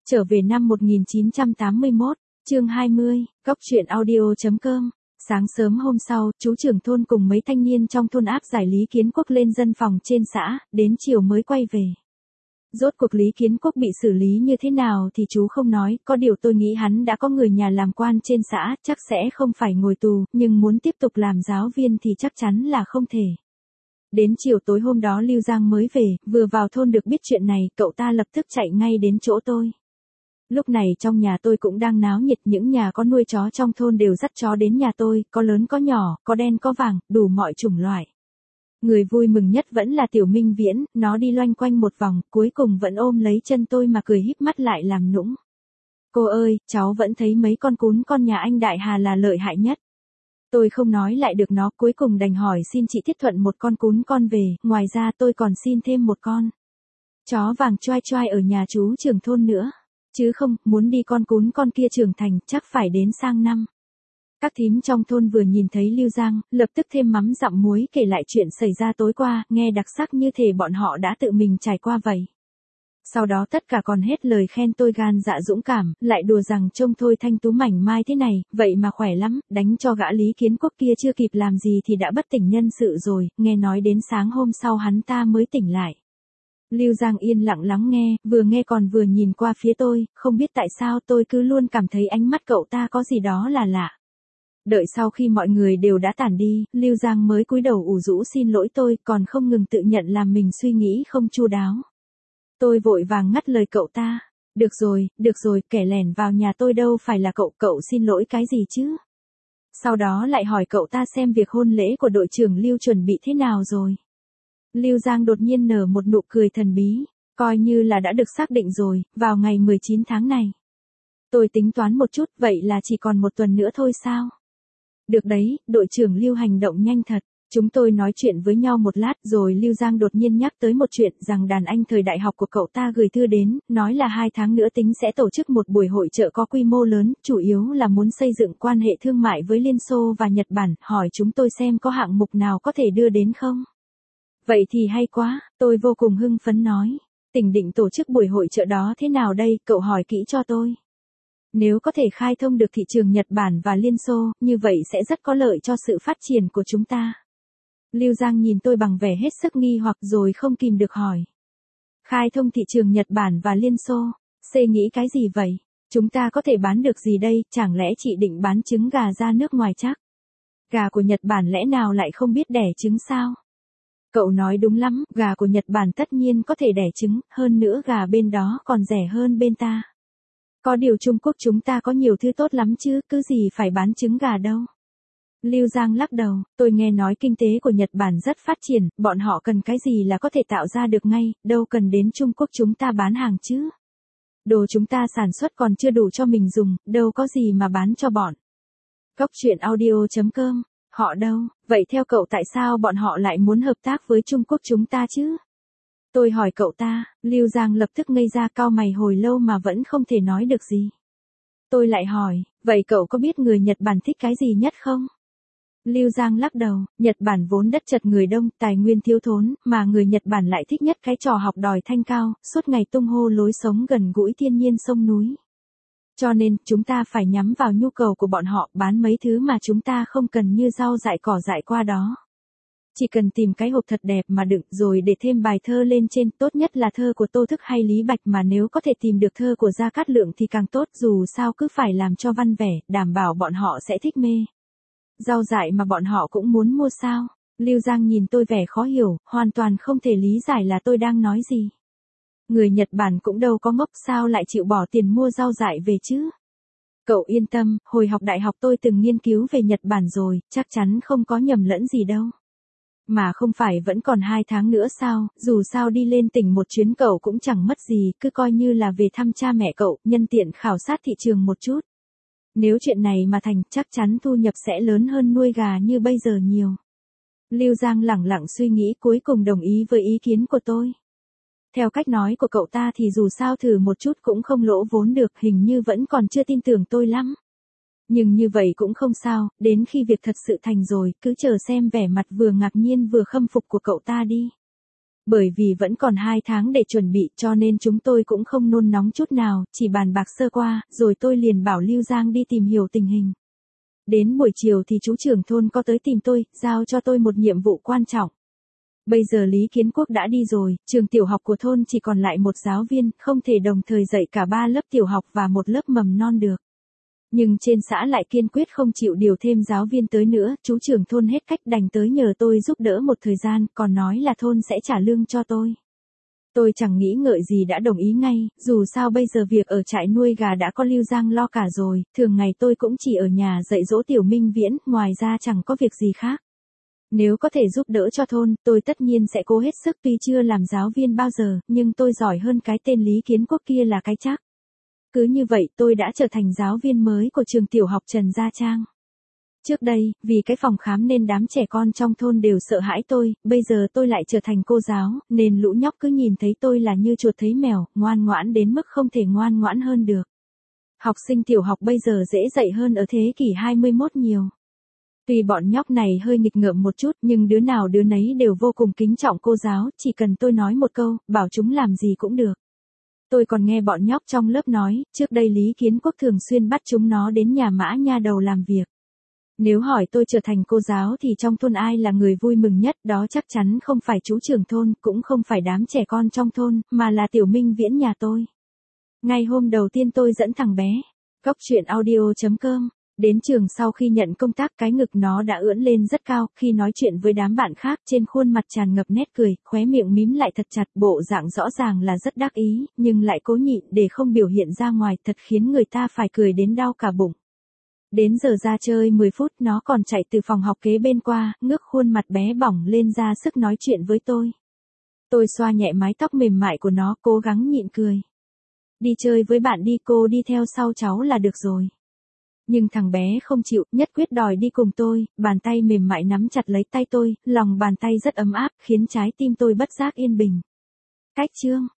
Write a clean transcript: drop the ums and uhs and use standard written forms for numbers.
Trở về năm 1981, chương 20, Góc truyện audio.com. Sáng sớm hôm sau, chú trưởng thôn cùng mấy thanh niên trong thôn áp giải Lý Kiến Quốc lên dân phòng trên xã, đến chiều mới quay về. Rốt cuộc Lý Kiến Quốc bị xử lý như thế nào thì chú không nói, có điều tôi nghĩ hắn đã có người nhà làm quan trên xã, chắc sẽ không phải ngồi tù, nhưng muốn tiếp tục làm giáo viên thì chắc chắn là không thể. Đến chiều tối hôm đó Lưu Giang mới về, vừa vào thôn được biết chuyện này, cậu ta lập tức chạy ngay đến chỗ tôi. Lúc này trong nhà tôi cũng đang náo nhiệt, những nhà có nuôi chó trong thôn đều dắt chó đến nhà tôi, có lớn có nhỏ, có đen có vàng, đủ mọi chủng loại. Người vui mừng nhất vẫn là Tiểu Minh Viễn, nó đi loanh quanh một vòng, cuối cùng vẫn ôm lấy chân tôi mà cười híp mắt lại làm nũng. Cô ơi, cháu vẫn thấy mấy con cún con nhà anh Đại Hà là lợi hại nhất. Tôi không nói lại được nó, cuối cùng đành hỏi xin chị Thiết Thuận một con cún con về, ngoài ra tôi còn xin thêm một con chó vàng choai choai ở nhà chú trưởng thôn nữa. Chứ không, muốn đi con cún con kia trưởng thành, chắc phải đến sang năm. Các thím trong thôn vừa nhìn thấy Lưu Giang, lập tức thêm mắm dặm muối kể lại chuyện xảy ra tối qua, nghe đặc sắc như thể bọn họ đã tự mình trải qua vậy. Sau đó tất cả còn hết lời khen tôi gan dạ dũng cảm, lại đùa rằng trông Thôi Thanh Tú mảnh mai thế này, vậy mà khỏe lắm, đánh cho gã Lý Kiến Quốc kia chưa kịp làm gì thì đã bất tỉnh nhân sự rồi, nghe nói đến sáng hôm sau hắn ta mới tỉnh lại. Lưu Giang yên lặng lắng nghe, vừa nghe còn vừa nhìn qua phía tôi, không biết tại sao tôi cứ luôn cảm thấy ánh mắt cậu ta có gì đó là lạ. Đợi sau khi mọi người đều đã tản đi, Lưu Giang mới cúi đầu ủ rũ xin lỗi tôi, còn không ngừng tự nhận làm mình suy nghĩ không chu đáo. Tôi vội vàng ngắt lời cậu ta. Được rồi, kẻ lẻn vào nhà tôi đâu phải là cậu, cậu xin lỗi cái gì chứ? Sau đó lại hỏi cậu ta xem việc hôn lễ của đội trưởng Lưu chuẩn bị thế nào rồi. Lưu Giang đột nhiên nở một nụ cười thần bí, coi như là đã được xác định rồi, vào ngày 19 tháng này. Tôi tính toán một chút, vậy là chỉ còn một tuần nữa thôi sao? Được đấy, đội trưởng Lưu hành động nhanh thật. Chúng tôi nói chuyện với nhau một lát rồi Lưu Giang đột nhiên nhắc tới một chuyện rằng đàn anh thời đại học của cậu ta gửi thư đến, nói là 2 tháng nữa tính sẽ tổ chức một buổi hội chợ có quy mô lớn, chủ yếu là muốn xây dựng quan hệ thương mại với Liên Xô và Nhật Bản, hỏi chúng tôi xem có hạng mục nào có thể đưa đến không. Vậy thì hay quá, tôi vô cùng hưng phấn nói. Tỉnh định tổ chức buổi hội chợ đó thế nào đây, cậu hỏi kỹ cho tôi. Nếu có thể khai thông được thị trường Nhật Bản và Liên Xô, như vậy sẽ rất có lợi cho sự phát triển của chúng ta. Lưu Giang nhìn tôi bằng vẻ hết sức nghi hoặc rồi không kìm được hỏi. Khai thông thị trường Nhật Bản và Liên Xô, C nghĩ cái gì vậy? Chúng ta có thể bán được gì đây, chẳng lẽ chị định bán trứng gà ra nước ngoài chắc? Gà của Nhật Bản lẽ nào lại không biết đẻ trứng sao? Cậu nói đúng lắm, gà của Nhật Bản tất nhiên có thể đẻ trứng, hơn nữa gà bên đó còn rẻ hơn bên ta. Có điều Trung Quốc chúng ta có nhiều thứ tốt lắm chứ, cứ gì phải bán trứng gà đâu. Lưu Giang lắc đầu, tôi nghe nói kinh tế của Nhật Bản rất phát triển, bọn họ cần cái gì là có thể tạo ra được ngay, đâu cần đến Trung Quốc chúng ta bán hàng chứ. Đồ chúng ta sản xuất còn chưa đủ cho mình dùng, đâu có gì mà bán cho bọn. Góc truyện audio.com, họ đâu, vậy theo cậu tại sao bọn họ lại muốn hợp tác với Trung Quốc chúng ta chứ? Tôi hỏi cậu ta, Lưu Giang lập tức ngây ra cau mày hồi lâu mà vẫn không thể nói được gì. Tôi lại hỏi, vậy cậu có biết người Nhật Bản thích cái gì nhất không? Lưu Giang lắc đầu, Nhật Bản vốn đất chật người đông, tài nguyên thiếu thốn, mà người Nhật Bản lại thích nhất cái trò học đòi thanh cao, suốt ngày tung hô lối sống gần gũi thiên nhiên sông núi. Cho nên, chúng ta phải nhắm vào nhu cầu của bọn họ, bán mấy thứ mà chúng ta không cần như rau dại cỏ dại qua đó. Chỉ cần tìm cái hộp thật đẹp mà đựng rồi để thêm bài thơ lên trên, tốt nhất là thơ của Tô Thức hay Lý Bạch, mà nếu có thể tìm được thơ của Gia Cát Lượng thì càng tốt, dù sao cứ phải làm cho văn vẻ, đảm bảo bọn họ sẽ thích mê. Rau dại mà bọn họ cũng muốn mua sao? Lưu Giang nhìn tôi vẻ khó hiểu, hoàn toàn không thể lý giải là tôi đang nói gì. Người Nhật Bản cũng đâu có ngốc, sao lại chịu bỏ tiền mua rau dại về chứ? Cậu yên tâm, hồi học đại học tôi từng nghiên cứu về Nhật Bản rồi, chắc chắn không có nhầm lẫn gì đâu. Mà không phải vẫn còn 2 tháng nữa sao, dù sao đi lên tỉnh một chuyến cậu cũng chẳng mất gì, cứ coi như là về thăm cha mẹ cậu, nhân tiện khảo sát thị trường một chút. Nếu chuyện này mà thành, chắc chắn thu nhập sẽ lớn hơn nuôi gà như bây giờ nhiều. Lưu Giang lẳng lặng suy nghĩ cuối cùng đồng ý với ý kiến của tôi. Theo cách nói của cậu ta thì dù sao thử một chút cũng không lỗ vốn được, hình như vẫn còn chưa tin tưởng tôi lắm. Nhưng như vậy cũng không sao, đến khi việc thật sự thành rồi, cứ chờ xem vẻ mặt vừa ngạc nhiên vừa khâm phục của cậu ta đi. Bởi vì vẫn còn 2 tháng để chuẩn bị cho nên chúng tôi cũng không nôn nóng chút nào, chỉ bàn bạc sơ qua, rồi tôi liền bảo Lưu Giang đi tìm hiểu tình hình. Đến buổi chiều thì chú trưởng thôn có tới tìm tôi, giao cho tôi một nhiệm vụ quan trọng. Bây giờ Lý Kiến Quốc đã đi rồi, trường tiểu học của thôn chỉ còn lại một giáo viên, không thể đồng thời dạy cả 3 lớp tiểu học và một lớp mầm non được. Nhưng trên xã lại kiên quyết không chịu điều thêm giáo viên tới nữa, chú trưởng thôn hết cách đành tới nhờ tôi giúp đỡ một thời gian, còn nói là thôn sẽ trả lương cho tôi. Tôi chẳng nghĩ ngợi gì đã đồng ý ngay, dù sao bây giờ việc ở trại nuôi gà đã có Lưu Giang lo cả rồi, thường ngày tôi cũng chỉ ở nhà dạy dỗ Tiểu Minh Viễn, ngoài ra chẳng có việc gì khác. Nếu có thể giúp đỡ cho thôn, tôi tất nhiên sẽ cố hết sức, tuy chưa làm giáo viên bao giờ, nhưng tôi giỏi hơn cái tên Lý Kiến Quốc kia là cái chắc. Cứ như vậy tôi đã trở thành giáo viên mới của trường tiểu học Trần Gia Trang. Trước đây, vì cái phòng khám nên đám trẻ con trong thôn đều sợ hãi tôi, bây giờ tôi lại trở thành cô giáo, nên lũ nhóc cứ nhìn thấy tôi là như chuột thấy mèo, ngoan ngoãn đến mức không thể ngoan ngoãn hơn được. Học sinh tiểu học bây giờ dễ dạy hơn ở thế kỷ 21 nhiều. Tuy bọn nhóc này hơi nghịch ngợm một chút nhưng đứa nào đứa nấy đều vô cùng kính trọng cô giáo, chỉ cần tôi nói một câu, bảo chúng làm gì cũng được. Tôi còn nghe bọn nhóc trong lớp nói, trước đây Lý Kiến Quốc thường xuyên bắt chúng nó đến nhà Mã Nha Đầu làm việc. Nếu hỏi tôi trở thành cô giáo thì trong thôn ai là người vui mừng nhất, đó chắc chắn không phải chú trưởng thôn, cũng không phải đám trẻ con trong thôn, mà là Tiểu Minh Viễn nhà tôi. Ngay hôm đầu tiên tôi dẫn thằng bé, coctruyện.audio.com, đến trường sau khi nhận công tác, cái ngực nó đã ưỡn lên rất cao, khi nói chuyện với đám bạn khác trên khuôn mặt tràn ngập nét cười, khóe miệng mím lại thật chặt, bộ dạng rõ ràng là rất đắc ý, nhưng lại cố nhịn để không biểu hiện ra ngoài, thật khiến người ta phải cười đến đau cả bụng. Đến giờ ra chơi 10 phút nó còn chạy từ phòng học kế bên qua, ngước khuôn mặt bé bỏng lên ra sức nói chuyện với tôi. Tôi xoa nhẹ mái tóc mềm mại của nó, cố gắng nhịn cười. Đi chơi với bạn đi, cô đi theo sau cháu là được rồi. Nhưng thằng bé không chịu, nhất quyết đòi đi cùng tôi, bàn tay mềm mại nắm chặt lấy tay tôi, lòng bàn tay rất ấm áp, khiến trái tim tôi bất giác yên bình. Cách chương